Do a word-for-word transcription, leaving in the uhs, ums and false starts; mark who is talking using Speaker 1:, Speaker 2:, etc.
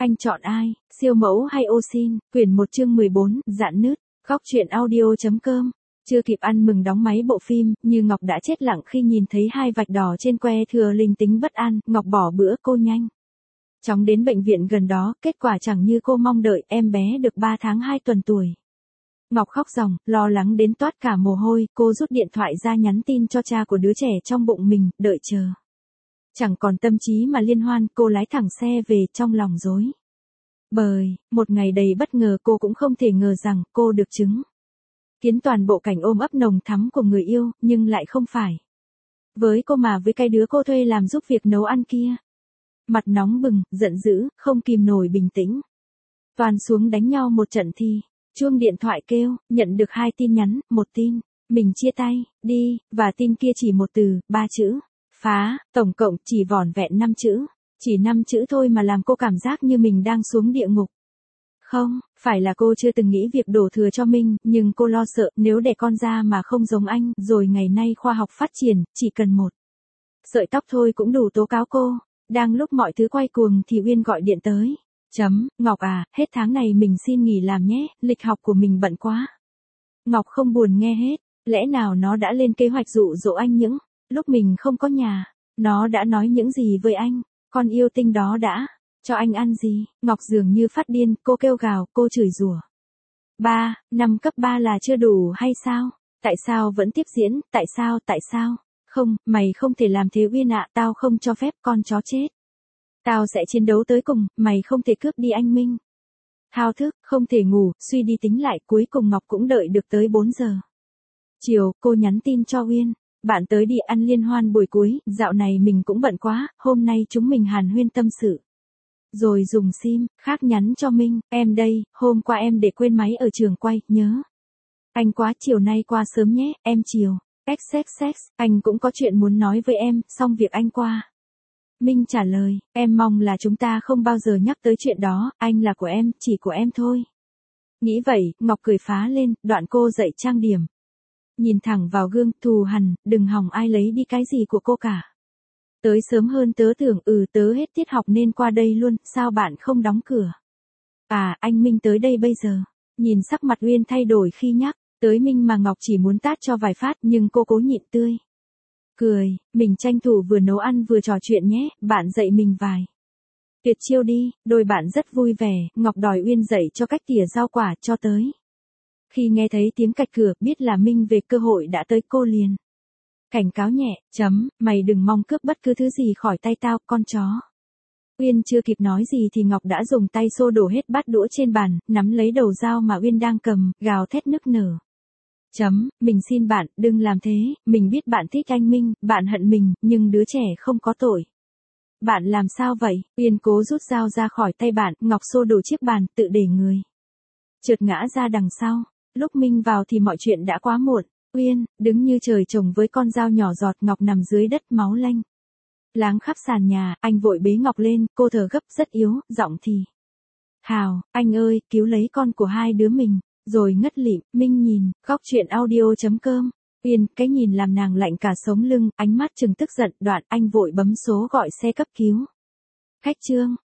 Speaker 1: Anh chọn ai, siêu mẫu hay ô sin? Quyển một chương mười bốn, dạn nứt. Góc truyện audio.com. Chưa kịp ăn mừng đóng máy bộ phim, Như Ngọc đã chết lặng khi nhìn thấy hai vạch đỏ trên que thừa linh tính bất an. Ngọc bỏ bữa cô nhanh chóng đến bệnh viện gần đó, kết quả chẳng như cô mong đợi, em bé được ba tháng hai tuần tuổi. Ngọc khóc ròng, lo lắng đến toát cả mồ hôi, cô rút điện thoại ra nhắn tin cho cha của đứa trẻ trong bụng mình, đợi chờ. Chẳng còn tâm trí mà liên hoan, cô lái thẳng xe về trong lòng rối bời. Một ngày đầy bất ngờ, cô cũng không thể ngờ rằng cô được chứng kiến toàn bộ cảnh ôm ấp nồng thắm của người yêu, nhưng lại không phải với cô mà với cái đứa cô thuê làm giúp việc nấu ăn kia. Mặt nóng bừng, giận dữ, không kìm nổi bình tĩnh. Toàn xuống đánh nhau một trận thì chuông điện thoại kêu, nhận được hai tin nhắn, một tin mình chia tay, đi, và tin kia chỉ một từ, ba chữ, phá, tổng cộng chỉ vỏn vẹn năm chữ. Chỉ năm chữ thôi mà làm cô cảm giác như mình đang xuống địa ngục. Không, phải là cô chưa từng nghĩ việc đổ thừa cho Minh, nhưng cô lo sợ nếu đẻ con ra mà không giống anh, rồi ngày nay khoa học phát triển, chỉ cần một sợi tóc thôi cũng đủ tố cáo cô. Đang lúc mọi thứ quay cuồng thì Uyên gọi điện tới. Chấm, Ngọc à, hết tháng này mình xin nghỉ làm nhé, lịch học của mình bận quá. Ngọc không buồn nghe hết, lẽ nào nó đã lên kế hoạch dụ dỗ anh những lúc mình không có nhà? Nó đã nói những gì với anh? Con yêu tinh đó đã cho anh ăn gì? Ngọc dường như phát điên, cô kêu gào, cô chửi rủa. Ba, năm cấp ba là chưa đủ hay sao? Tại sao vẫn tiếp diễn, tại sao, tại sao? Không, mày không thể làm thế Uyên ạ, tao không cho phép, con chó chết. Tao sẽ chiến đấu tới cùng, mày không thể cướp đi anh Minh. Thao thức, không thể ngủ, suy đi tính lại, cuối cùng Ngọc cũng đợi được tới bốn giờ chiều, cô nhắn tin cho Uyên. Bạn tới đi ăn liên hoan buổi cuối, dạo này mình cũng bận quá, hôm nay chúng mình hàn huyên tâm sự. Rồi dùng sim, khác nhắn cho Minh, em đây, hôm qua em để quên máy ở trường quay, nhớ. Anh quá, chiều nay qua sớm nhé, em chiều. xxx, anh cũng có chuyện muốn nói với em, xong việc anh qua. Minh trả lời, em mong là chúng ta không bao giờ nhắc tới chuyện đó, anh là của em, chỉ của em thôi. Nghĩ vậy, Ngọc cười phá lên, đoạn cô dậy trang điểm. Nhìn thẳng vào gương, thù hằn, đừng hòng ai lấy đi cái gì của cô cả. Tới sớm hơn tớ tưởng, ừ tớ hết tiết học nên qua đây luôn, sao bạn không đóng cửa? À, anh Minh tới đây bây giờ. Nhìn sắc mặt Uyên thay đổi khi nhắc tới Minh mà Ngọc chỉ muốn tát cho vài phát, nhưng cô cố nhịn tươi cười, mình tranh thủ vừa nấu ăn vừa trò chuyện nhé, bạn dạy mình vài tuyệt chiêu đi. Đôi bạn rất vui vẻ, Ngọc đòi Uyên dạy cho cách tỉa rau quả, cho tới khi nghe thấy tiếng cạch cửa, biết là Minh về, cơ hội đã tới, cô liền cảnh cáo nhẹ, chấm, mày đừng mong cướp bất cứ thứ gì khỏi tay tao, con chó. Uyên chưa kịp nói gì thì Ngọc đã dùng tay xô đổ hết bát đũa trên bàn, nắm lấy đầu dao mà Uyên đang cầm, gào thét nức nở. Chấm, mình xin bạn, đừng làm thế, mình biết bạn thích anh Minh, bạn hận mình, nhưng đứa trẻ không có tội. Bạn làm sao vậy? Uyên cố rút dao ra khỏi tay bạn, Ngọc xô đổ chiếc bàn, tự để người trượt ngã ra đằng sau. Lúc Minh vào thì mọi chuyện đã quá muộn. Uyên, đứng như trời trồng với con dao nhỏ giọt, Ngọc nằm dưới đất máu lanh láng khắp sàn nhà, anh vội bế Ngọc lên, cô thở gấp rất yếu, giọng thì hào, anh ơi, cứu lấy con của hai đứa mình, rồi ngất lịm. Minh nhìn, góc truyện audio.com. Uyên, cái nhìn làm nàng lạnh cả sống lưng, ánh mắt trừng tức giận, đoạn anh vội bấm số gọi xe cấp cứu. Khách Trương.